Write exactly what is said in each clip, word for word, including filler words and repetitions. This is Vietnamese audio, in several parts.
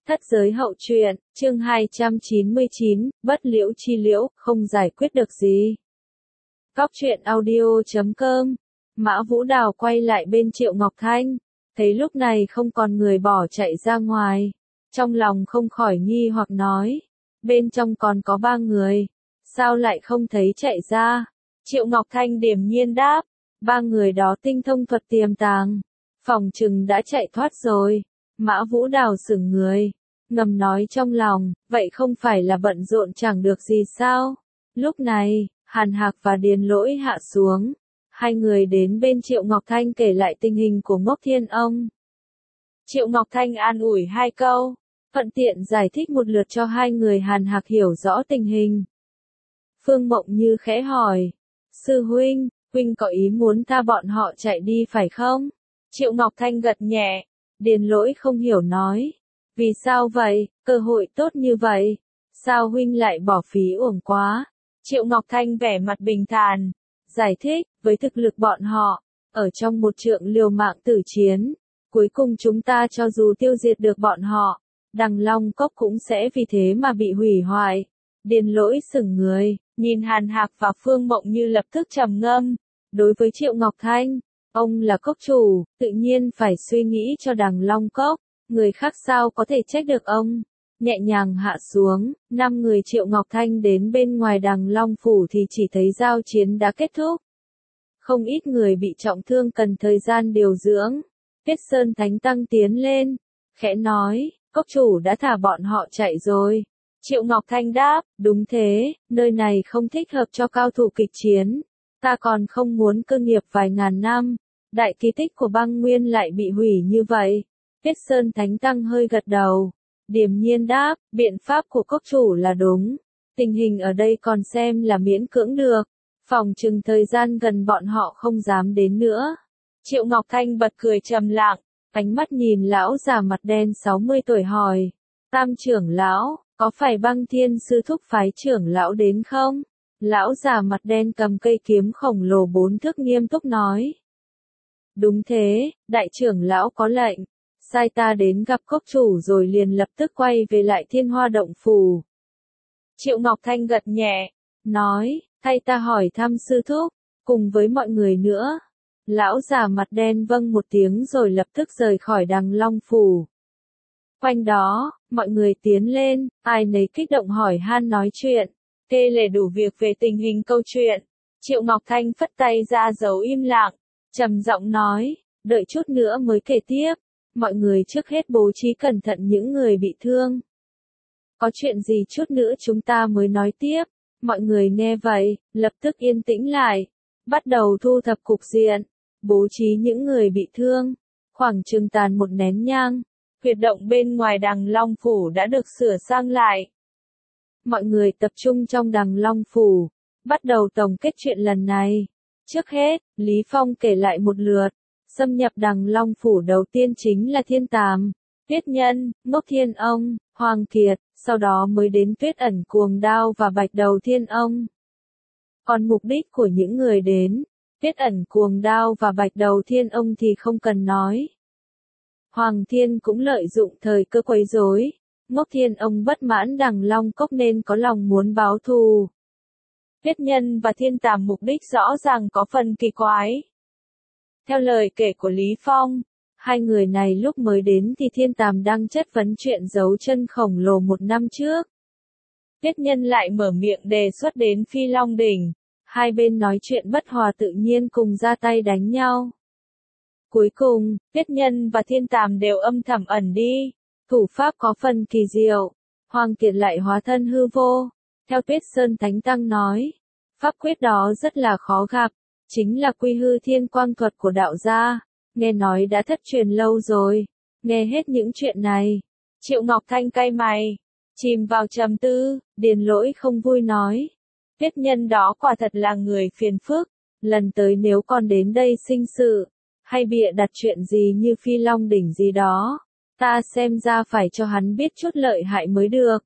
Thất giới hậu truyện, chương hai trăm chín mươi chín, bất liễu chi liễu, không giải quyết được gì. Góc truyện audio chấm com. Mã Vũ Đào quay lại bên Triệu Ngọc Thanh, thấy lúc này không còn người bỏ chạy ra ngoài. Trong lòng không khỏi nghi hoặc nói, bên trong còn có ba người, sao lại không thấy chạy ra? Triệu Ngọc Thanh điềm nhiên đáp, ba người đó tinh thông thuật tiềm tàng, phòng chừng đã chạy thoát rồi. Mã Vũ Đào sững người, ngầm nói trong lòng, vậy không phải là bận rộn chẳng được gì sao? Lúc này, Hàn Hạc và Điền Lỗi hạ xuống, hai người đến bên Triệu Ngọc Thanh kể lại tình hình của Ngốc Thiên Ông. Triệu Ngọc Thanh an ủi hai câu, thuận tiện giải thích một lượt cho hai người Hàn Hạc hiểu rõ tình hình. Phương Mộng Như khẽ hỏi, sư huynh, huynh có ý muốn tha bọn họ chạy đi phải không? Triệu Ngọc Thanh gật nhẹ. Điền Lỗi không hiểu nói, vì sao vậy, cơ hội tốt như vậy, sao huynh lại bỏ phí uổng quá? Triệu Ngọc Thanh vẻ mặt bình thản, giải thích, với thực lực bọn họ, ở trong một trượng liều mạng tử chiến, cuối cùng chúng ta cho dù tiêu diệt được bọn họ, Đằng Long Cốc cũng sẽ vì thế mà bị hủy hoại. Điền Lỗi sững người, nhìn Hàn Hạc và Phương Mộng Như lập tức trầm ngâm, đối với Triệu Ngọc Thanh, ông là cốc chủ, tự nhiên phải suy nghĩ cho Đằng Long Cốc, người khác sao có thể trách được ông. Nhẹ nhàng hạ xuống, năm người Triệu Ngọc Thanh đến bên ngoài Đằng Long Phủ thì chỉ thấy giao chiến đã kết thúc. Không ít người bị trọng thương cần thời gian điều dưỡng. Tuyết Sơn Thánh Tăng tiến lên, khẽ nói, cốc chủ đã thả bọn họ chạy rồi. Triệu Ngọc Thanh đáp, đúng thế, nơi này không thích hợp cho cao thủ kịch chiến. Ta còn không muốn cơ nghiệp vài ngàn năm, đại kỳ tích của băng nguyên lại bị hủy như vậy. Tuyết Sơn Thánh Tăng hơi gật đầu, điềm nhiên đáp, biện pháp của cốc chủ là đúng. Tình hình ở đây còn xem là miễn cưỡng được, phòng chừng thời gian gần bọn họ không dám đến nữa. Triệu Ngọc Thanh bật cười trầm lặng, ánh mắt nhìn lão già mặt đen sáu mươi tuổi hỏi, Tam trưởng lão, có phải Băng Thiên sư thúc phái trưởng lão đến không? Lão già mặt đen cầm cây kiếm khổng lồ bốn thước nghiêm túc nói. Đúng thế, đại trưởng lão có lệnh, sai ta đến gặp cốc chủ rồi liền lập tức quay về lại Thiên Hoa Động Phủ. Triệu Ngọc Thanh gật nhẹ, nói, thay ta hỏi thăm sư thúc, cùng với mọi người nữa. Lão già mặt đen vâng một tiếng rồi lập tức rời khỏi Đằng Long Phủ. Quanh đó, mọi người tiến lên, ai nấy kích động hỏi han nói chuyện, kê lể đủ việc về tình hình câu chuyện. Triệu Ngọc Thanh phất tay ra dấu im lặng, trầm giọng nói, đợi chút nữa mới kể tiếp, mọi người trước hết bố trí cẩn thận những người bị thương. Có chuyện gì chút nữa chúng ta mới nói tiếp. Mọi người nghe vậy, lập tức yên tĩnh lại, bắt đầu thu thập cục diện, bố trí những người bị thương. Khoảng chừng tàn một nén nhang, huyệt động bên ngoài Đằng Long Phủ đã được sửa sang lại. Mọi người tập trung trong Đằng Long Phủ, bắt đầu tổng kết chuyện lần này. Trước hết, Lý Phong kể lại một lượt, xâm nhập Đằng Long Phủ đầu tiên chính là Thiên Tàm, Tuyết Nhân, Ngốc Thiên Ông, Hoàng Kiệt, sau đó mới đến Tuyết Ẩn Cuồng Đao và Bạch Đầu Thiên Ông. Còn mục đích của những người đến Tuyết Ẩn Cuồng Đao và Bạch Đầu Thiên Ông thì không cần nói. Hoàng Thiên cũng lợi dụng thời cơ quấy rối, Ngốc Thiên Ông bất mãn Đằng Long Cốc nên có lòng muốn báo thù. Tuyết Nhân và Thiên Tàm mục đích rõ ràng có phần kỳ quái. Theo lời kể của Lý Phong, hai người này lúc mới đến thì Thiên Tàm đang chất vấn chuyện giấu chân khổng lồ một năm trước. Tuyết Nhân lại mở miệng đề xuất đến Phi Long Đỉnh, hai bên nói chuyện bất hòa tự nhiên cùng ra tay đánh nhau. Cuối cùng, Tuyết Nhân và Thiên Tàm đều âm thầm ẩn đi, thủ pháp có phần kỳ diệu, Hoàng Kiệt lại hóa thân hư vô. Theo Tuyết Sơn Thánh Tăng nói, pháp quyết đó rất là khó gặp, chính là Quy Hư Thiên Quang thuật của đạo gia, nghe nói đã thất truyền lâu rồi. Nghe hết những chuyện này, Triệu Ngọc Thanh cay mày, chìm vào trầm tư. Điền Lỗi không vui nói, Tuyết Nhân đó quả thật là người phiền phức, lần tới nếu còn đến đây sinh sự, hay bịa đặt chuyện gì như Phi Long Đỉnh gì đó, ta xem ra phải cho hắn biết chút lợi hại mới được.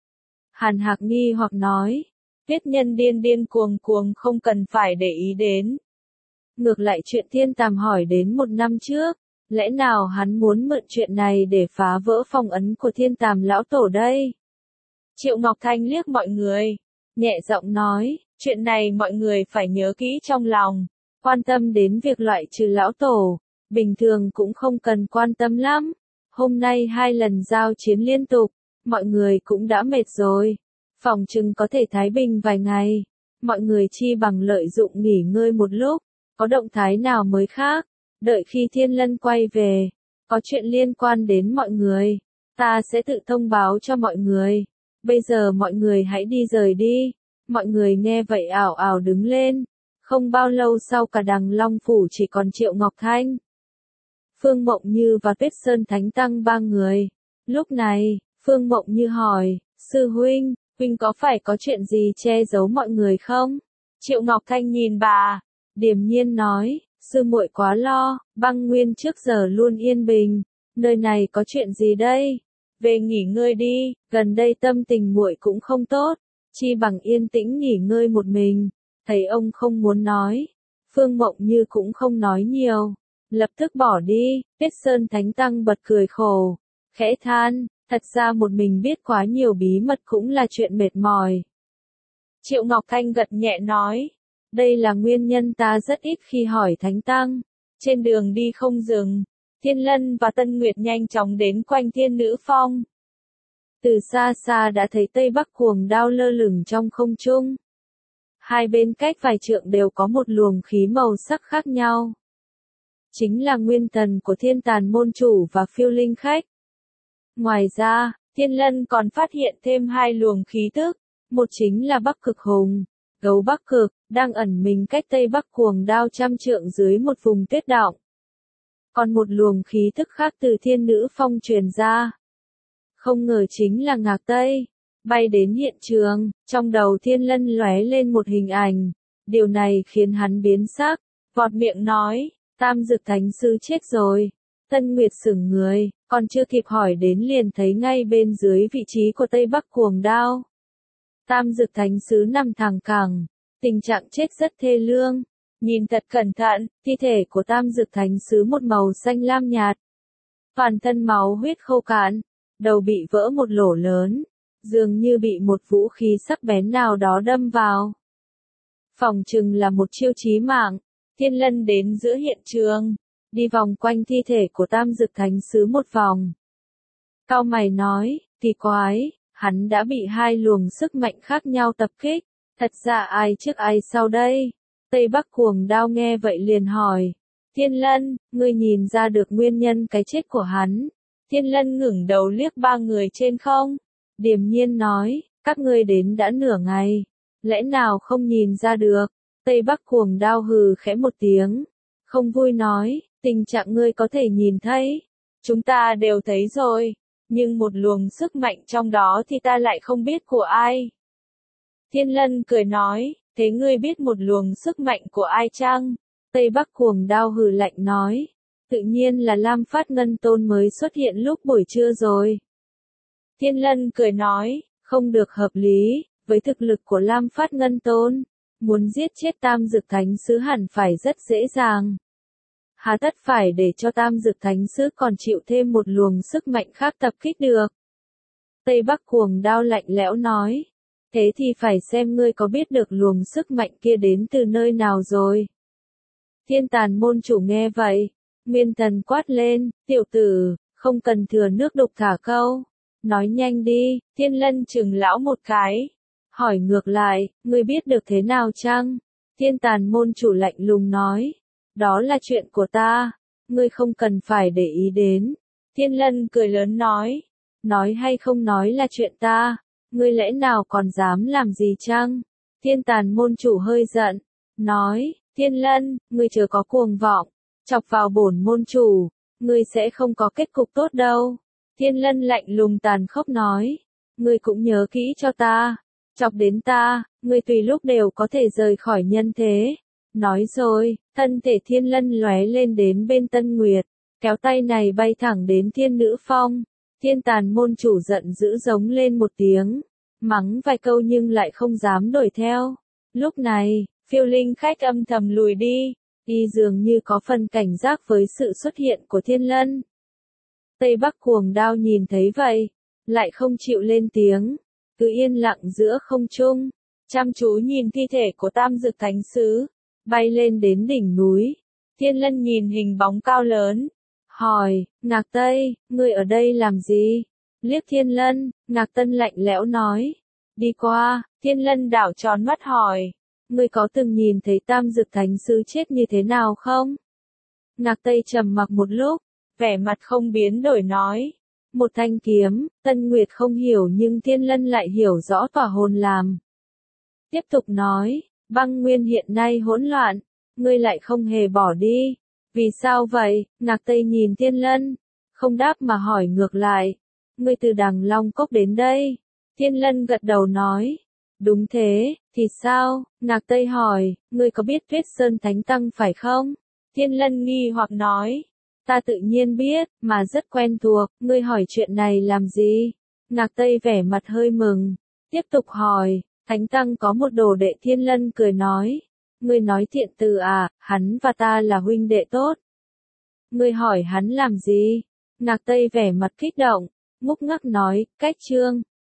Hàn Hạc nghi hoặc nói, Tuyết Nhân điên điên cuồng cuồng không cần phải để ý đến. Ngược lại chuyện Thiên Tàm hỏi đến một năm trước, Lẽ nào hắn muốn mượn chuyện này để phá vỡ phong ấn của Thiên Tàm lão tổ đây? Triệu Ngọc Thanh liếc mọi người, nhẹ giọng nói, chuyện này mọi người phải nhớ kỹ trong lòng, quan tâm đến việc loại trừ lão tổ, bình thường cũng không cần quan tâm lắm. Hôm nay hai lần giao chiến liên tục, mọi người cũng đã mệt rồi, phòng chừng có thể thái bình vài ngày, mọi người chi bằng lợi dụng nghỉ ngơi một lúc, có động thái nào mới khác, đợi khi Thiên Lân quay về, có chuyện liên quan đến mọi người, ta sẽ tự thông báo cho mọi người. Bây giờ mọi người hãy đi rời đi. Mọi người nghe vậy ảo ảo đứng lên. Không bao lâu sau cả Đằng Long Phủ chỉ còn Triệu Ngọc Thanh, Phương Mộng Như và Tuyết Sơn Thánh Tăng ba người. Lúc này, Phương Mộng Như hỏi, sư huynh, huynh có phải có chuyện gì che giấu mọi người không? Triệu Ngọc Thanh nhìn bà, điềm nhiên nói, sư muội quá lo, Băng Nguyên trước giờ luôn yên bình, nơi này có chuyện gì đây? Về nghỉ ngơi đi, gần đây tâm tình muội cũng không tốt, chi bằng yên tĩnh nghỉ ngơi một mình. Thấy ông không muốn nói, Phương Mộng Như cũng không nói nhiều, lập tức bỏ đi. Tuyết Sơn Thánh Tăng bật cười khổ, khẽ than, thật ra một mình biết quá nhiều bí mật cũng là chuyện mệt mỏi. Triệu Ngọc Thanh gật nhẹ nói, đây là nguyên nhân ta rất ít khi hỏi Thánh Tăng. Trên đường đi không dừng, Thiên Lân và Tân Nguyệt nhanh chóng đến quanh Thiên Nữ Phong. Từ xa xa đã thấy Tây Bắc Cuồng Đao lơ lửng trong không trung. Hai bên cách vài trượng đều có một luồng khí màu sắc khác nhau. Chính là nguyên thần của Thiên Tàn môn chủ và Phiêu Linh khách. Ngoài ra, Thiên Lân còn phát hiện thêm hai luồng khí tức, một chính là Bắc Cực Hùng, gấu Bắc Cực, đang ẩn mình cách Tây Bắc Cuồng Đao trăm trượng dưới một vùng tuyết động. Còn một luồng khí tức khác từ Thiên Nữ Phong truyền ra. Không ngờ chính là Ngạc Tây. Bay đến hiện trường, trong đầu Thiên Lân lóe lên một hình ảnh. Điều này khiến hắn biến sắc, vọt miệng nói, Tam Dực Thánh Sư chết rồi. Tân Nguyệt sững người, còn chưa kịp hỏi đến liền thấy ngay bên dưới vị trí của Tây Bắc Cuồng Đao. Tam Dực Thánh Sứ nằm thẳng cẳng, tình trạng chết rất thê lương. Nhìn thật cẩn thận, thi thể của Tam Dực Thánh Sứ một màu xanh lam nhạt. Toàn thân máu huyết khô cạn, đầu bị vỡ một lỗ lớn, dường như bị một vũ khí sắc bén nào đó đâm vào. Phòng chừng là một chiêu chí mạng. Thiên Lân đến giữa hiện trường, đi vòng quanh thi thể của Tam Dực Thánh Sứ một vòng. Cau mày nói, kỳ quái, hắn đã bị hai luồng sức mạnh khác nhau tập kích, thật ra ai trước ai sau đây? Tây Bắc Cuồng Đao nghe vậy liền hỏi, Thiên Lân, ngươi nhìn ra được nguyên nhân cái chết của hắn? Thiên Lân ngẩng đầu liếc ba người trên không, điềm nhiên nói, các ngươi đến đã nửa ngày, lẽ nào không nhìn ra được? Tây Bắc Cuồng Đao hừ khẽ một tiếng, không vui nói, tình trạng ngươi có thể nhìn thấy, chúng ta đều thấy rồi, nhưng một luồng sức mạnh trong đó thì ta lại không biết của ai. Thiên Lân cười nói, thế ngươi biết một luồng sức mạnh của ai chăng? Tây Bắc Cuồng Đao hừ lạnh nói, tự nhiên là Lam Phát Ngân Tôn mới xuất hiện lúc buổi trưa rồi. Thiên Lân cười nói, không được hợp lý, với thực lực của Lam Phát Ngân Tôn, muốn giết chết Tam Dực Thánh Sứ hẳn phải rất dễ dàng. Hà tất phải để cho Tam Dực Thánh Sứ còn chịu thêm một luồng sức mạnh khác tập kích được. Tây Bắc Cuồng Đao lạnh lẽo nói, thế thì phải xem ngươi có biết được luồng sức mạnh kia đến từ nơi nào rồi. Thiên Tàn môn chủ nghe vậy, nguyên thần quát lên, tiểu tử, không cần thừa nước đục thả câu, nói nhanh đi. Thiên Lân chừng lão một cái, hỏi ngược lại, ngươi biết được thế nào chăng? Thiên Tàn môn chủ lạnh lùng nói, đó là chuyện của ta, ngươi không cần phải để ý đến. Thiên Lân cười lớn nói, nói hay không nói là chuyện ta, ngươi lẽ nào còn dám làm gì chăng? Thiên Tàn môn chủ hơi giận, nói, Thiên Lân, ngươi chớ có cuồng vọng, chọc vào bổn môn chủ, ngươi sẽ không có kết cục tốt đâu. Thiên Lân lạnh lùng tàn khốc nói, ngươi cũng nhớ kỹ cho ta, chọc đến ta, ngươi tùy lúc đều có thể rời khỏi nhân thế. Nói rồi, thân thể Thiên Lân lóe lên đến bên Tân Nguyệt, kéo tay này bay thẳng đến Thiên Nữ Phong. Thiên Tàn môn chủ giận dữ giống lên một tiếng, mắng vài câu nhưng lại không dám đuổi theo. Lúc này, Phiêu Linh khách âm thầm lùi đi, Y dường như có phần cảnh giác với sự xuất hiện của Thiên Lân. Tây Bắc Cuồng Đao nhìn thấy vậy, lại không chịu lên tiếng, cứ yên lặng giữa không trung, chăm chú nhìn thi thể của Tam Dược Thánh Sứ, bay lên đến đỉnh núi. Thiên Lân nhìn hình bóng cao lớn, hỏi, Ngạc Tây, ngươi ở đây làm gì? Liếc Thiên Lân, Ngạc Tân lạnh lẽo nói, đi qua. Thiên Lân đảo tròn mắt hỏi, ngươi có từng nhìn thấy Tam Dược Thánh Sứ chết như thế nào không? Ngạc Tây trầm mặc một lúc, vẻ mặt không biến đổi nói, một thanh kiếm. Tân Nguyệt không hiểu nhưng Thiên Lân lại hiểu rõ tỏa hồn làm. Tiếp tục nói, băng nguyên hiện nay hỗn loạn, ngươi lại không hề bỏ đi. Vì sao vậy? Ngạc Tây nhìn Thiên Lân, không đáp mà hỏi ngược lại, ngươi từ Đằng Long Cốc đến đây. Thiên Lân gật đầu nói, đúng thế, thì sao? Ngạc Tây hỏi, ngươi có biết Tuyết Sơn Thánh Tăng phải không? Thiên Lân nghi hoặc nói, ta tự nhiên biết, mà rất quen thuộc, ngươi hỏi chuyện này làm gì? Ngạc Tây vẻ mặt hơi mừng, tiếp tục hỏi, Thánh Tăng có một đồ đệ. Thiên Lân cười nói, ngươi nói thiện từ à, hắn và ta là huynh đệ tốt. Ngươi hỏi hắn làm gì? Ngạc Tây vẻ mặt kích động, ngúc ngắc nói, cách trương.